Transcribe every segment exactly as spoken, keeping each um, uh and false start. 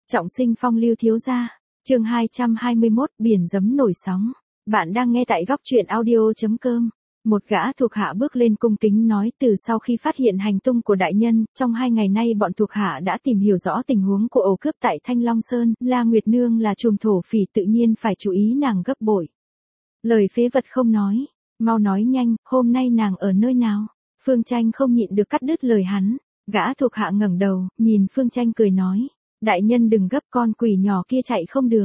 Trọng sinh phong lưu thiếu gia, chương hai trăm hai mươi mốt, biển giấm nổi sóng. Bạn đang nghe tại góc truyện audio chấm com. Một gã thuộc hạ bước lên cung kính nói, từ sau khi phát hiện hành tung của đại nhân, trong hai ngày nay bọn thuộc hạ đã tìm hiểu rõ tình huống của ổ cướp tại Thanh Long Sơn, La Nguyệt Nương là trùm thổ phỉ, tự nhiên phải chú ý nàng gấp bội. Lời phế vật không nói, mau nói nhanh, hôm nay nàng ở nơi nào? Phương Tranh không nhịn được cắt đứt lời hắn. Gã thuộc hạ ngẩng đầu, nhìn Phương Tranh cười nói, đại nhân đừng gấp, con quỷ nhỏ kia chạy không được.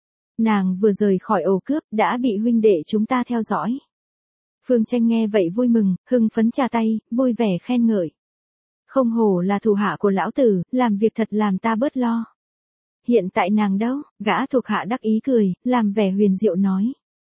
Nàng vừa rời khỏi ổ cướp đã bị huynh đệ chúng ta theo dõi. Phương Tranh nghe vậy vui mừng, hưng phấn chà tay, vui vẻ khen ngợi. Không hổ là thủ hạ của lão tử, làm việc thật làm ta bớt lo. Hiện tại nàng đâu? Gã thuộc hạ đắc ý cười, làm vẻ huyền diệu nói.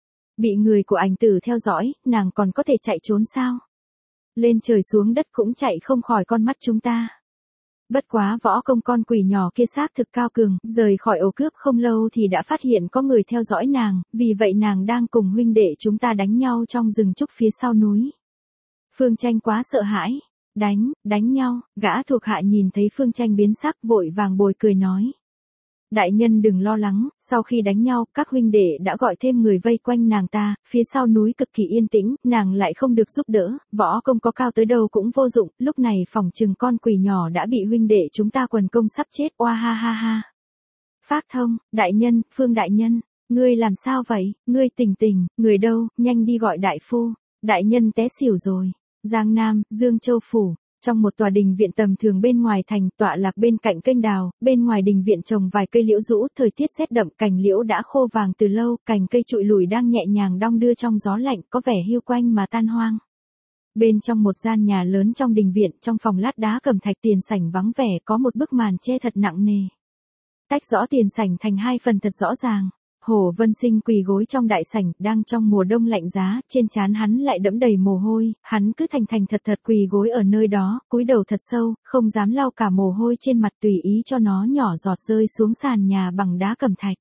Bị người của ảnh tử theo dõi, nàng còn có thể chạy trốn sao? Lên trời xuống đất cũng chạy không khỏi con mắt chúng ta. Bất quá võ công con quỷ nhỏ kia xác thực cao cường, rời khỏi ổ cướp không lâu thì đã phát hiện có người theo dõi nàng, vì vậy nàng đang cùng huynh đệ chúng ta đánh nhau trong rừng trúc phía sau núi. Phương Tranh quá sợ hãi. Đánh, đánh nhau, gã thuộc hạ nhìn thấy Phương Tranh biến sắc vội vàng bồi cười nói. Đại nhân đừng lo lắng, sau khi đánh nhau, các huynh đệ đã gọi thêm người vây quanh nàng ta, phía sau núi cực kỳ yên tĩnh, nàng lại không được giúp đỡ, võ công có cao tới đâu cũng vô dụng, lúc này phỏng chừng con quỷ nhỏ đã bị huynh đệ chúng ta quần công sắp chết, oa ha ha ha. Phác Thông, đại nhân, Phương đại nhân, ngươi làm sao vậy, ngươi tỉnh tỉnh, người đâu, nhanh đi gọi đại phu, đại nhân té xỉu rồi. Giang Nam, Dương Châu Phủ. Trong một tòa đình viện tầm thường bên ngoài thành, tọa lạc bên cạnh kênh đào, bên ngoài đình viện trồng vài cây liễu rũ, thời tiết rét đậm, cành liễu đã khô vàng từ lâu, cành cây trụi lùi đang nhẹ nhàng đong đưa trong gió lạnh, có vẻ hiu quạnh mà tan hoang. Bên trong một gian nhà lớn trong đình viện, trong phòng lát đá cẩm thạch tiền sảnh vắng vẻ, có một bức màn che thật nặng nề. Tách rõ tiền sảnh thành hai phần thật rõ ràng. Hồ Vân Sinh quỳ gối trong đại sảnh, đang trong mùa đông lạnh giá, trên trán hắn lại đẫm đầy mồ hôi, hắn cứ thành thành thật thật quỳ gối ở nơi đó, cúi đầu thật sâu, không dám lau cả mồ hôi trên mặt, tùy ý cho nó nhỏ giọt rơi xuống sàn nhà bằng đá cẩm thạch.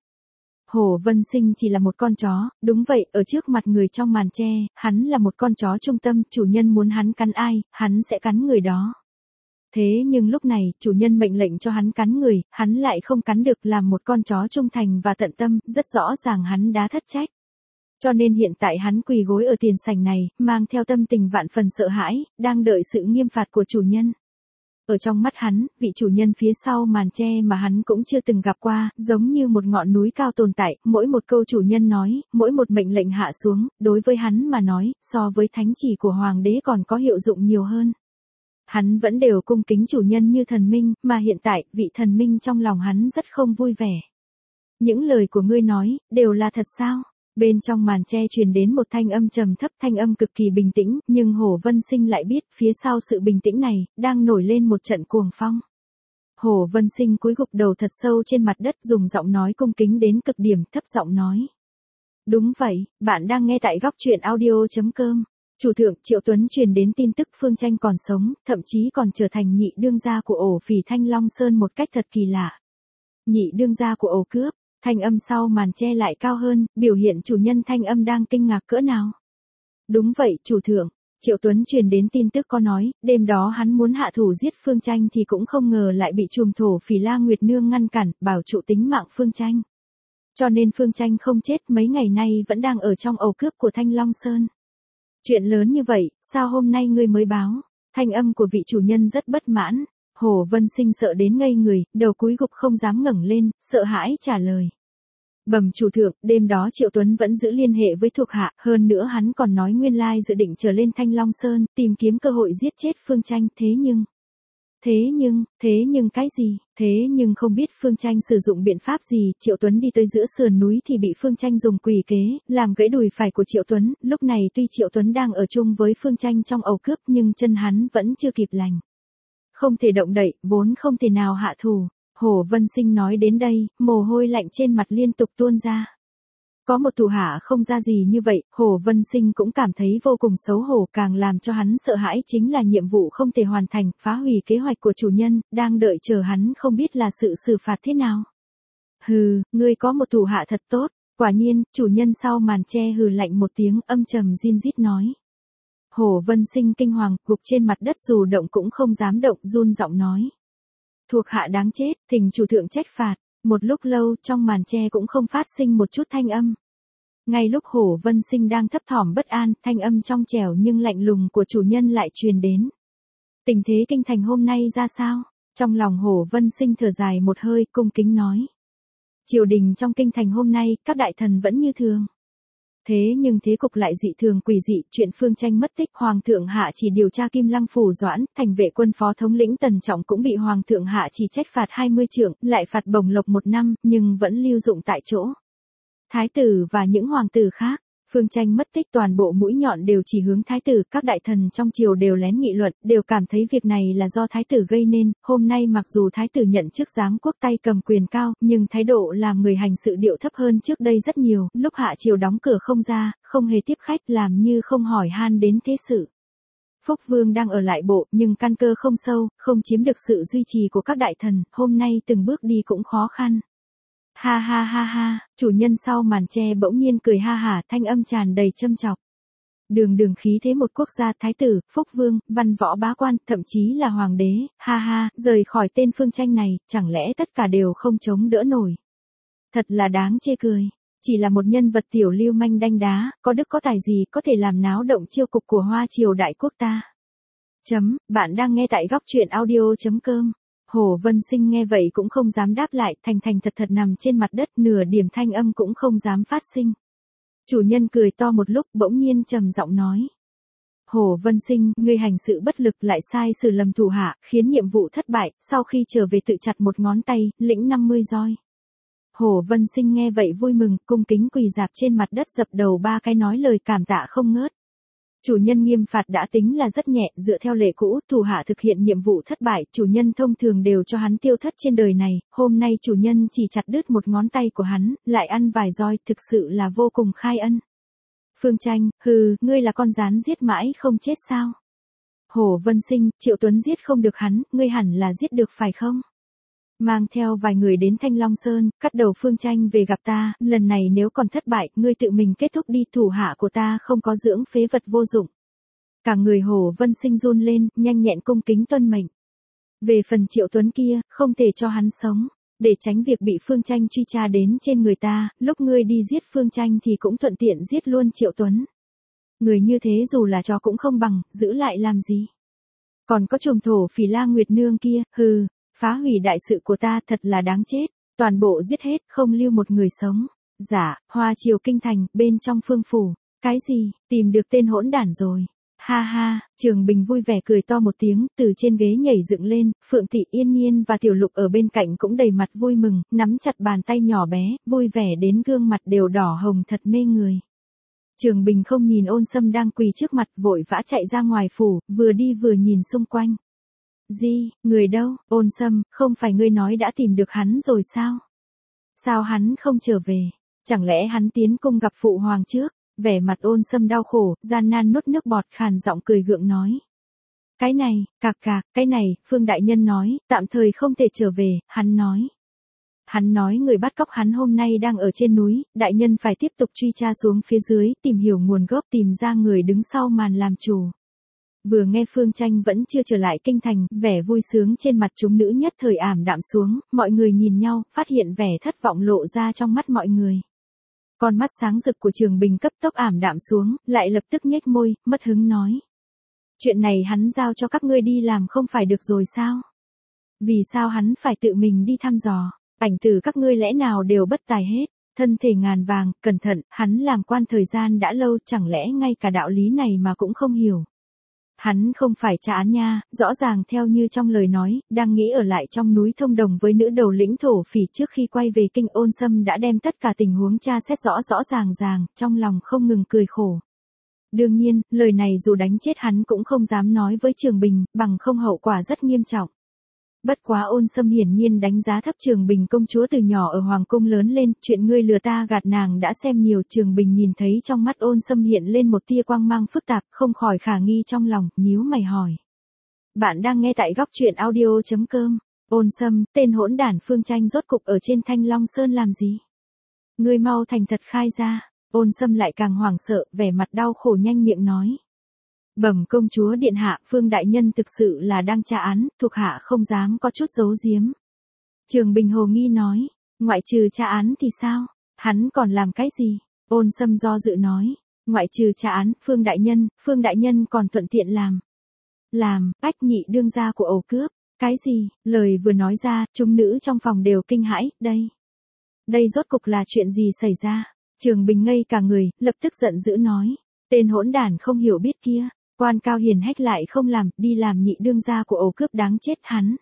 Hồ Vân Sinh chỉ là một con chó, đúng vậy, ở trước mặt người trong màn che, hắn là một con chó trung tâm, chủ nhân muốn hắn cắn ai, hắn sẽ cắn người đó. Thế nhưng lúc này, chủ nhân mệnh lệnh cho hắn cắn người, hắn lại không cắn được, làm một con chó trung thành và tận tâm, rất rõ ràng hắn đã thất trách. Cho nên hiện tại hắn quỳ gối ở tiền sảnh này, mang theo tâm tình vạn phần sợ hãi, đang đợi sự nghiêm phạt của chủ nhân. Ở trong mắt hắn, vị chủ nhân phía sau màn che mà hắn cũng chưa từng gặp qua, giống như một ngọn núi cao tồn tại, mỗi một câu chủ nhân nói, mỗi một mệnh lệnh hạ xuống, đối với hắn mà nói, so với thánh chỉ của hoàng đế còn có hiệu dụng nhiều hơn. Hắn vẫn đều cung kính chủ nhân như thần minh, mà hiện tại, vị thần minh trong lòng hắn rất không vui vẻ. Những lời của ngươi nói, đều là thật sao? Bên trong màn che truyền đến một thanh âm trầm thấp, thanh âm cực kỳ bình tĩnh, nhưng Hồ Vân Sinh lại biết, phía sau sự bình tĩnh này, đang nổi lên một trận cuồng phong. Hồ Vân Sinh cúi gục đầu thật sâu trên mặt đất, dùng giọng nói cung kính đến cực điểm, thấp giọng nói. Đúng vậy, bạn đang nghe tại góc truyện audio chấm com. Chủ thượng Triệu Tuấn truyền đến tin tức Phương Tranh còn sống, thậm chí còn trở thành nhị đương gia của ổ phỉ Thanh Long Sơn một cách thật kỳ lạ. Nhị đương gia của ổ cướp, thanh âm sau màn che lại cao hơn, biểu hiện chủ nhân thanh âm đang kinh ngạc cỡ nào. Đúng vậy, chủ thượng, Triệu Tuấn truyền đến tin tức có nói, đêm đó hắn muốn hạ thủ giết Phương Tranh thì cũng không ngờ lại bị trùm thổ phỉ La Nguyệt Nương ngăn cản, bảo trụ tính mạng Phương Tranh. Cho nên Phương Tranh không chết, mấy ngày nay vẫn đang ở trong ổ cướp của Thanh Long Sơn. Chuyện lớn như vậy, sao hôm nay ngươi mới báo? Thanh âm của vị chủ nhân rất bất mãn. Hồ Vân Sinh sợ đến ngây người, đầu cúi gục không dám ngẩng lên, sợ hãi trả lời. Bẩm chủ thượng, đêm đó Triệu Tuấn vẫn giữ liên hệ với thuộc hạ, hơn nữa hắn còn nói nguyên lai dự định trở lên Thanh Long Sơn, tìm kiếm cơ hội giết chết Phương Tranh, thế nhưng... Thế nhưng, thế nhưng cái gì? Thế nhưng không biết Phương Tranh sử dụng biện pháp gì, Triệu Tuấn đi tới giữa sườn núi thì bị Phương Tranh dùng quỷ kế, làm gãy đùi phải của Triệu Tuấn, lúc này tuy Triệu Tuấn đang ở chung với Phương Tranh trong ổ cướp nhưng chân hắn vẫn chưa kịp lành. Không thể động đậy, vốn không thể nào hạ thủ. Hồ Vân Sinh nói đến đây, mồ hôi lạnh trên mặt liên tục tuôn ra. Có một thủ hạ không ra gì như vậy, Hồ Vân Sinh cũng cảm thấy vô cùng xấu hổ, càng làm cho hắn sợ hãi chính là nhiệm vụ không thể hoàn thành, phá hủy kế hoạch của chủ nhân, đang đợi chờ hắn không biết là sự xử phạt thế nào. Hừ, ngươi có một thủ hạ thật tốt, quả nhiên, chủ nhân sau màn che hừ lạnh một tiếng, âm trầm rin rít nói. Hồ Vân Sinh kinh hoàng, gục trên mặt đất dù động cũng không dám động, run giọng nói. Thuộc hạ đáng chết, thỉnh chủ thượng trách phạt. Một lúc lâu trong màn tre cũng không phát sinh một chút thanh âm. Ngay lúc Hổ Vân Sinh đang thấp thỏm bất an, thanh âm trong trẻo nhưng lạnh lùng của chủ nhân lại truyền đến. Tình thế kinh thành hôm nay ra sao? Trong lòng Hổ Vân Sinh thở dài một hơi, cung kính nói. Triều đình trong kinh thành hôm nay, các đại thần vẫn như thường. Thế nhưng thế cục lại dị thường quỷ dị, chuyện Phương Tranh mất tích, Hoàng thượng hạ chỉ điều tra Kim Lăng phủ Doãn, thành vệ quân phó thống lĩnh Tần Trọng cũng bị Hoàng thượng hạ chỉ trách phạt hai mươi trượng, lại phạt bổng lộc một năm, nhưng vẫn lưu dụng tại chỗ. Thái tử và những hoàng tử khác, Phương Tranh mất tích toàn bộ mũi nhọn đều chỉ hướng thái tử, các đại thần trong triều đều lén nghị luận, đều cảm thấy việc này là do thái tử gây nên, hôm nay mặc dù thái tử nhận chức giám quốc tay cầm quyền cao, nhưng thái độ làm người hành sự điệu thấp hơn trước đây rất nhiều, lúc hạ triều đóng cửa không ra, không hề tiếp khách, làm như không hỏi han đến thế sự. Phúc Vương đang ở lại bộ, nhưng căn cơ không sâu, không chiếm được sự duy trì của các đại thần, hôm nay từng bước đi cũng khó khăn. Ha ha ha ha, chủ nhân sau màn tre bỗng nhiên cười ha hả, thanh âm tràn đầy châm chọc. Đường đường khí thế một quốc gia, thái tử, Phúc Vương, văn võ bá quan, thậm chí là hoàng đế, ha ha, rời khỏi tên Phương Tranh này, chẳng lẽ tất cả đều không chống đỡ nổi. Thật là đáng chê cười, chỉ là một nhân vật tiểu lưu manh đanh đá, có đức có tài gì có thể làm náo động chiêu cục của Hoa triều đại quốc ta. Chấm, bạn đang nghe tại góc truyện audio chấm com. Hổ Vân Sinh nghe vậy cũng không dám đáp lại, thành thành thật thật nằm trên mặt đất, nửa điểm thanh âm cũng không dám phát sinh. Chủ nhân cười to một lúc, bỗng nhiên trầm giọng nói. Hổ Vân Sinh, ngươi hành sự bất lực lại sai xử lầm thủ hạ, khiến nhiệm vụ thất bại, sau khi trở về tự chặt một ngón tay, lĩnh năm mươi roi. Hổ Vân Sinh nghe vậy vui mừng, cung kính quỳ dạp trên mặt đất dập đầu ba cái nói lời cảm tạ không ngớt. Chủ nhân nghiêm phạt đã tính là rất nhẹ, dựa theo lệ cũ, thủ hạ thực hiện nhiệm vụ thất bại, chủ nhân thông thường đều cho hắn tiêu thất trên đời này, hôm nay chủ nhân chỉ chặt đứt một ngón tay của hắn, lại ăn vài roi, thực sự là vô cùng khai ân. Phương Tranh, hừ, ngươi là con rán giết mãi không chết sao? Hổ Vân Sinh, Triệu Tuấn giết không được hắn, ngươi hẳn là giết được phải không? Mang theo vài người đến Thanh Long Sơn, cắt đầu Phương Tranh về gặp ta, lần này nếu còn thất bại, ngươi tự mình kết thúc đi, thủ hạ của ta không có dưỡng phế vật vô dụng. Cả người Hổ Vân Sinh run lên, nhanh nhẹn cung kính tuân mệnh. Về phần Triệu Tuấn kia, không thể cho hắn sống, để tránh việc bị Phương Tranh truy tra đến trên người ta, lúc ngươi đi giết Phương Tranh thì cũng thuận tiện giết luôn Triệu Tuấn. Người như thế dù là chó cũng không bằng, giữ lại làm gì. Còn có trùm thổ Phỉ La Nguyệt Nương kia, hừ. Phá hủy đại sự của ta thật là đáng chết, toàn bộ giết hết, không lưu một người sống. Dạ, Hoa triều kinh thành, bên trong phương phủ, cái gì, tìm được tên hỗn đản rồi. Ha ha, Trường Bình vui vẻ cười to một tiếng, từ trên ghế nhảy dựng lên, Phượng Thị Yên Nhiên và Tiểu Lục ở bên cạnh cũng đầy mặt vui mừng, nắm chặt bàn tay nhỏ bé, vui vẻ đến gương mặt đều đỏ hồng thật mê người. Trường Bình không nhìn Ôn Sâm đang quỳ trước mặt, vội vã chạy ra ngoài phủ, vừa đi vừa nhìn xung quanh. Gì, người đâu, Ôn Sâm, không phải ngươi nói đã tìm được hắn rồi sao? Sao hắn không trở về? Chẳng lẽ hắn tiến cung gặp phụ hoàng trước? Vẻ mặt Ôn Sâm đau khổ, gian nan nuốt nước bọt, khàn giọng cười gượng nói. Cái này, cạc cạc, cái này, Phương đại nhân nói, tạm thời không thể trở về, hắn nói. Hắn nói người bắt cóc hắn hôm nay đang ở trên núi, đại nhân phải tiếp tục truy tra xuống phía dưới, tìm hiểu nguồn gốc, tìm ra người đứng sau màn làm chủ. Vừa nghe Phương Tranh vẫn chưa trở lại kinh thành, vẻ vui sướng trên mặt chúng nữ nhất thời ảm đạm xuống, mọi người nhìn nhau, phát hiện vẻ thất vọng lộ ra trong mắt mọi người. Con mắt sáng rực của Trường Bình cấp tốc ảm đạm xuống, lại lập tức nhếch môi, mất hứng nói. Chuyện này hắn giao cho các ngươi đi làm không phải được rồi sao? Vì sao hắn phải tự mình đi thăm dò? Ảnh tử các ngươi lẽ nào đều bất tài hết? Thân thể ngàn vàng, cẩn thận, hắn làm quan thời gian đã lâu, chẳng lẽ ngay cả đạo lý này mà cũng không hiểu? Hắn không phải tra án nha, rõ ràng theo như trong lời nói, đang nghĩ ở lại trong núi thông đồng với nữ đầu lĩnh thổ phỉ, trước khi quay về kinh. Ôn Sâm đã đem tất cả tình huống tra xét rõ rõ ràng ràng, trong lòng không ngừng cười khổ. Đương nhiên, lời này dù đánh chết hắn cũng không dám nói với Trường Bình, bằng không hậu quả rất nghiêm trọng. Bất quá Ôn Sâm hiển nhiên đánh giá thấp Trường Bình công chúa từ nhỏ ở hoàng cung lớn lên, chuyện ngươi lừa ta gạt nàng đã xem nhiều. Trường Bình nhìn thấy trong mắt Ôn Sâm hiện lên một tia quang mang phức tạp, không khỏi khả nghi trong lòng, nhíu mày hỏi. Bạn đang nghe tại góc truyện audio chấm com. Ôn Sâm, tên hỗn đản Phương Tranh rốt cục ở trên Thanh Long Sơn làm gì? Ngươi mau thành thật khai ra. Ôn Sâm lại càng hoảng sợ, vẻ mặt đau khổ nhanh miệng nói. Bẩm công chúa điện hạ, Phương đại nhân thực sự là đang tra án, thuộc hạ không dám có chút giấu giếm. Trường Bình hồ nghi nói, Ngoại trừ tra án thì sao? Hắn còn làm cái gì? Ôn Sâm do dự nói. Ngoại trừ tra án, Phương Đại Nhân, Phương Đại Nhân còn thuận tiện làm. Làm, ách nhị đương gia của ổ cướp. Cái gì? Lời vừa nói ra, chúng nữ trong phòng đều kinh hãi, đây. Đây rốt cục là chuyện gì xảy ra? Trường Bình ngây cả người, lập tức giận dữ nói. Tên hỗn đản không hiểu biết kia, quan cao hiền hách lại không làm, đi làm nhị đương gia của ổ cướp đáng chết hắn.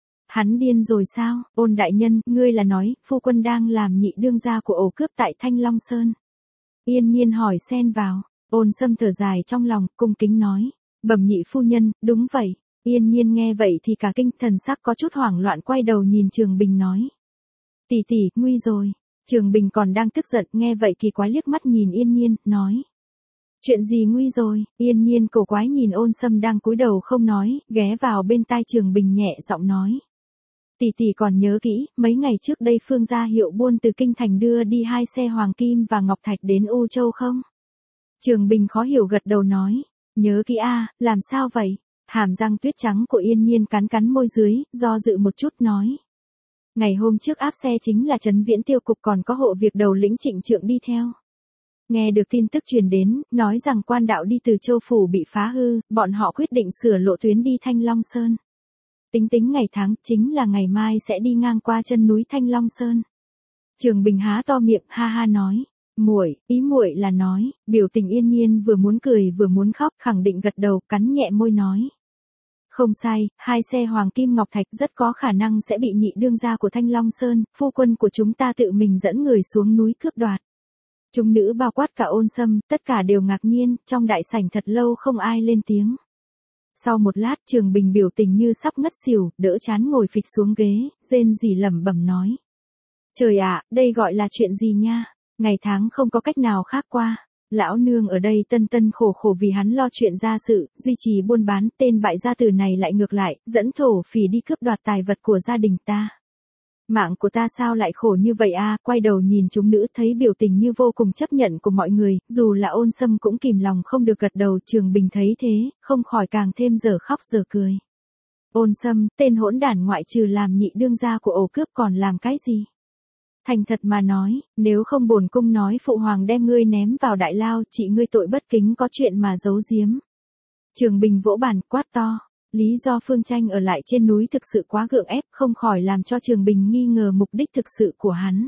Hắn điên rồi sao? Ôn đại nhân, ngươi là nói, phu quân đang làm nhị đương gia của ổ cướp tại Thanh Long Sơn. Yên Nhiên hỏi xen vào, Ôn Sâm thở dài trong lòng, cung kính nói. Bẩm nhị phu nhân, đúng vậy. Yên Nhiên nghe vậy thì cả kinh, thần sắc có chút hoảng loạn, quay đầu nhìn Trường Bình nói. Tỷ tỷ, nguy rồi. Trường Bình còn đang tức giận, nghe vậy kỳ quái liếc mắt nhìn Yên Nhiên, nói. Chuyện gì nguy rồi? Yên Nhiên cổ quái nhìn Ôn Sâm đang cúi đầu không nói, ghé vào bên tai Trường Bình nhẹ giọng nói. Tỷ tỷ còn nhớ kỹ, mấy ngày trước đây Phương gia hiệu buôn từ Kinh Thành đưa đi hai xe hoàng kim và ngọc thạch đến U Châu không? Trường Bình khó hiểu gật đầu nói. Nhớ kỹ a, làm sao vậy? Hàm răng tuyết trắng của Yên Nhiên cắn cắn môi dưới, do dự một chút nói. Ngày hôm trước áp xe chính là Trấn Viễn Tiêu Cục, còn có hộ việc đầu lĩnh Trịnh Trượng đi theo. Nghe được tin tức truyền đến, nói rằng quan đạo đi từ Châu Phủ bị phá hư, bọn họ quyết định sửa lộ tuyến đi Thanh Long Sơn. Tính tính ngày tháng, chính là ngày mai sẽ đi ngang qua chân núi Thanh Long Sơn. Trường Bình há to miệng, ha ha nói. Muội, ý muội là nói, biểu tình Yên Nhiên vừa muốn cười vừa muốn khóc, khẳng định gật đầu, cắn nhẹ môi nói. Không sai, hai xe hoàng kim ngọc thạch rất có khả năng sẽ bị nhị đương gia của Thanh Long Sơn, phu quân của chúng ta tự mình dẫn người xuống núi cướp đoạt. Chúng nữ bao quát cả Ôn Sâm, tất cả đều ngạc nhiên, trong đại sảnh thật lâu không ai lên tiếng. Sau một lát Trường Bình biểu tình như sắp ngất xỉu, đỡ chán ngồi phịch xuống ghế, rên rỉ lẩm bẩm nói. Trời ạ, đây gọi là chuyện gì nha, ngày tháng không có cách nào khác qua. Lão nương ở đây tân tân khổ khổ vì hắn lo chuyện gia sự, duy trì buôn bán, tên bại gia tử này lại ngược lại, dẫn thổ phỉ đi cướp đoạt tài vật của gia đình ta. Mạng của ta sao lại khổ như vậy a? Quay đầu nhìn chúng nữ thấy biểu tình như vô cùng chấp nhận của mọi người, dù là Ôn Sâm cũng kìm lòng không được gật đầu. Trường Bình thấy thế, không khỏi càng thêm giờ khóc giờ cười. Ôn Sâm, tên hỗn đản ngoại trừ làm nhị đương gia của ổ cướp còn làm cái gì? Thành thật mà nói, nếu không bổn cung nói phụ hoàng đem ngươi ném vào đại lao, chị ngươi tội bất kính có chuyện mà giấu giếm. Trường Bình vỗ bàn quát to. Lý do Phương Tranh ở lại trên núi thực sự quá gượng ép, không khỏi làm cho Trường Bình nghi ngờ mục đích thực sự của hắn.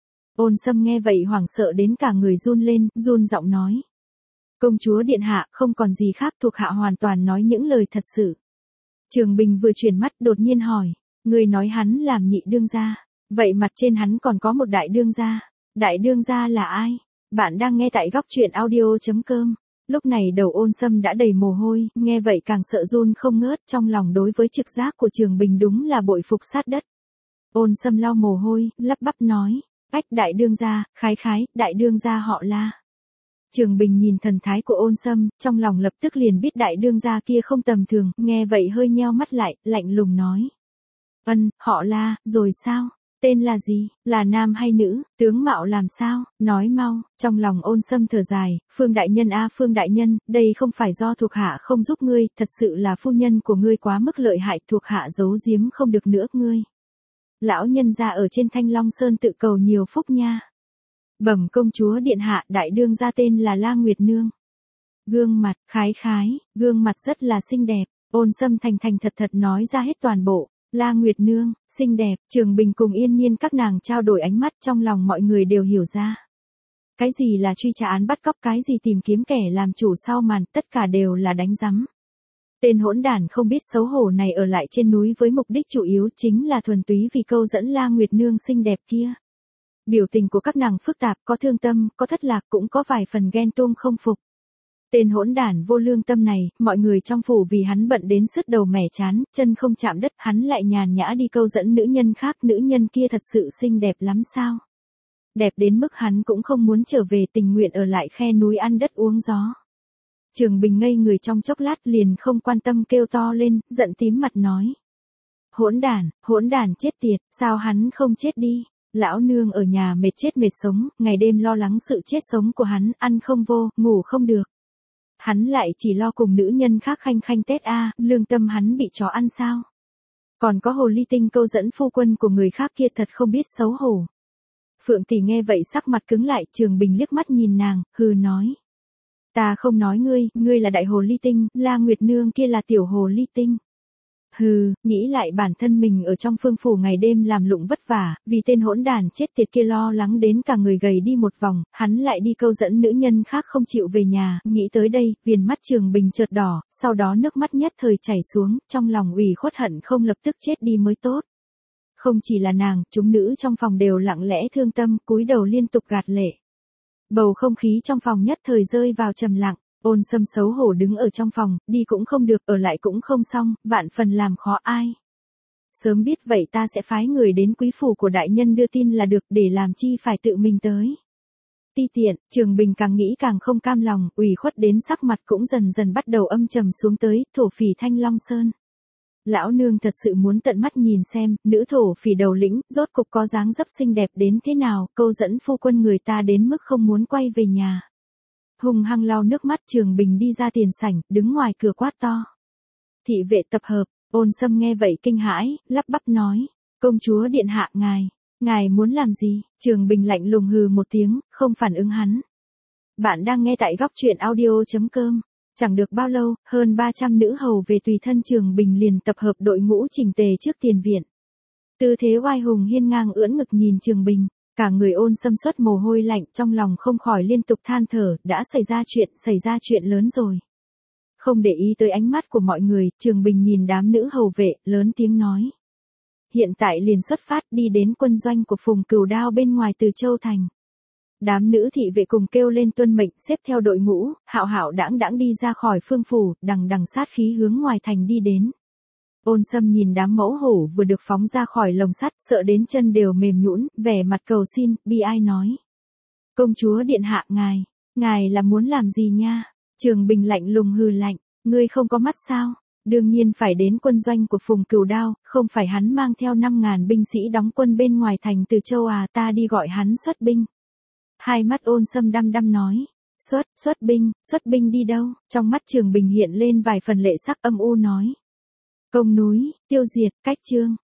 Ôn Sâm nghe vậy hoảng sợ đến cả người run lên, run giọng nói. Công chúa điện hạ, không còn gì khác, thuộc hạ hoàn toàn nói những lời thật sự. Trường Bình vừa chuyển mắt đột nhiên hỏi, người nói hắn làm nhị đương gia, vậy mặt trên hắn còn có một đại đương gia. Đại đương gia là ai? Bạn đang nghe tại góc truyện audio chấm com. Lúc này đầu Ôn Sâm đã đầy mồ hôi, nghe vậy càng sợ run không ngớt, trong lòng đối với trực giác của Trường Bình đúng là bội phục sát đất. Ôn Sâm lau mồ hôi, lắp bắp nói, ách đại đương gia, khái khái, đại đương gia họ La. Trường Bình nhìn thần thái của Ôn Sâm, trong lòng lập tức liền biết đại đương gia kia không tầm thường, nghe vậy hơi nheo mắt lại, lạnh lùng nói. Ân, họ La, rồi sao? Tên là gì? Là nam hay nữ? Tướng mạo làm sao? Nói mau. Trong lòng Ôn Sâm thở dài, Phương đại nhân a Phương đại nhân, đây không phải do thuộc hạ không giúp ngươi, thật sự là phu nhân của ngươi quá mức lợi hại, thuộc hạ giấu giếm không được nữa ngươi. Lão nhân gia ở trên Thanh Long Sơn tự cầu nhiều phúc nha. Bẩm công chúa điện hạ, đại đương gia tên là La Nguyệt Nương. Gương mặt, khái khái, gương mặt rất là xinh đẹp. Ôn Sâm thành thành thật thật nói ra hết toàn bộ. La Nguyệt Nương, xinh đẹp. Trường Bình cùng Yên Nhiên các nàng trao đổi ánh mắt, trong lòng mọi người đều hiểu ra. Cái gì là truy tra án bắt cóc, cái gì tìm kiếm kẻ làm chủ sau màn, tất cả đều là đánh rắm. Tên hỗn đản không biết xấu hổ này ở lại trên núi với mục đích chủ yếu chính là thuần túy vì câu dẫn La Nguyệt Nương xinh đẹp kia. Biểu tình của các nàng phức tạp, có thương tâm, có thất lạc, cũng có vài phần ghen tuông không phục. Tên hỗn đản vô lương tâm này, mọi người trong phủ vì hắn bận đến sứt đầu mẻ chán, chân không chạm đất, hắn lại nhàn nhã đi câu dẫn nữ nhân khác, nữ nhân kia thật sự xinh đẹp lắm sao? Đẹp đến mức hắn cũng không muốn trở về, tình nguyện ở lại khe núi ăn đất uống gió. Trường Bình ngây người trong chốc lát liền không quan tâm kêu to lên, giận tím mặt nói. Hỗn đản, hỗn đản chết tiệt, sao hắn không chết đi? Lão nương ở nhà mệt chết mệt sống, ngày đêm lo lắng sự chết sống của hắn, ăn không vô, ngủ không được. Hắn lại chỉ lo cùng nữ nhân khác khanh khanh tết a, lương tâm hắn bị chó ăn sao? Còn có hồ ly tinh câu dẫn phu quân của người khác kia thật không biết xấu hổ. Phượng tỷ nghe vậy sắc mặt cứng lại, Trường Bình liếc mắt nhìn nàng, hừ nói. Ta không nói ngươi, ngươi là đại hồ ly tinh, La Nguyệt Nương kia là tiểu hồ ly tinh. Hừ, nghĩ lại bản thân mình ở trong phương phủ ngày đêm làm lụng vất vả, vì tên hỗn đàn chết tiệt kia lo lắng đến cả người gầy đi một vòng, hắn lại đi câu dẫn nữ nhân khác không chịu về nhà, nghĩ tới đây, viền mắt Trường Bình chợt đỏ, sau đó nước mắt nhất thời chảy xuống, trong lòng ủy khuất hận không lập tức chết đi mới tốt. Không chỉ là nàng, chúng nữ trong phòng đều lặng lẽ thương tâm, cúi đầu liên tục gạt lệ. Bầu không khí trong phòng nhất thời rơi vào trầm lặng. Ôn Sâm xấu hổ đứng ở trong phòng, đi cũng không được, ở lại cũng không xong, vạn phần làm khó ai. Sớm biết vậy ta sẽ phái người đến quý phủ của đại nhân đưa tin là được, để làm chi phải tự mình tới. Ti tiện, Trường Bình càng nghĩ càng không cam lòng, ủy khuất đến sắc mặt cũng dần dần bắt đầu âm trầm xuống tới, thổ phỉ Thanh Long Sơn. Lão nương thật sự muốn tận mắt nhìn xem, nữ thổ phỉ đầu lĩnh, rốt cục có dáng dấp xinh đẹp đến thế nào, câu dẫn phu quân người ta đến mức không muốn quay về nhà. Hùng hăng lau nước mắt, Trường Bình đi ra tiền sảnh, đứng ngoài cửa quát to. Thị vệ tập hợp, Ôn Sâm nghe vậy kinh hãi, lắp bắp nói. Công chúa điện hạ ngài, ngài muốn làm gì? Trường Bình lạnh lùng hừ một tiếng, không phản ứng hắn. Bạn đang nghe tại góc truyện audio chấm com. Chẳng được bao lâu, hơn ba trăm nữ hầu về tùy thân Trường Bình liền tập hợp đội ngũ chỉnh tề trước tiền viện. Tư thế oai hùng hiên ngang ưỡn ngực nhìn Trường Bình. Cả người Ôn Sâm xuất mồ hôi lạnh, trong lòng không khỏi liên tục than thở, đã xảy ra chuyện, xảy ra chuyện lớn rồi. Không để ý tới ánh mắt của mọi người, Trường Bình nhìn đám nữ hầu vệ, lớn tiếng nói. Hiện tại liền xuất phát đi đến quân doanh của Phùng Cửu Đao bên ngoài Từ Châu Thành. Đám nữ thị vệ cùng kêu lên tuân mệnh, xếp theo đội ngũ, hạo hạo đãng đãng đi ra khỏi phương phủ, đằng đằng sát khí hướng ngoài thành đi đến. Ôn Sâm nhìn đám mẫu hổ vừa được phóng ra khỏi lồng sắt, sợ đến chân đều mềm nhũn, vẻ mặt cầu xin, bi ai nói. Công chúa điện hạ ngài, ngài là muốn làm gì nha? Trường Bình lạnh lùng hừ lạnh, ngươi không có mắt sao? Đương nhiên phải đến quân doanh của Phùng Cửu Đao, không phải hắn mang theo năm ngàn binh sĩ đóng quân bên ngoài thành Từ Châu à, ta đi gọi hắn xuất binh. Hai mắt Ôn Sâm đăm đăm nói. Xuất, xuất binh, xuất binh đi đâu? Trong mắt Trường Bình hiện lên vài phần lệ sắc, âm u nói. Công núi, tiêu diệt, cách chương.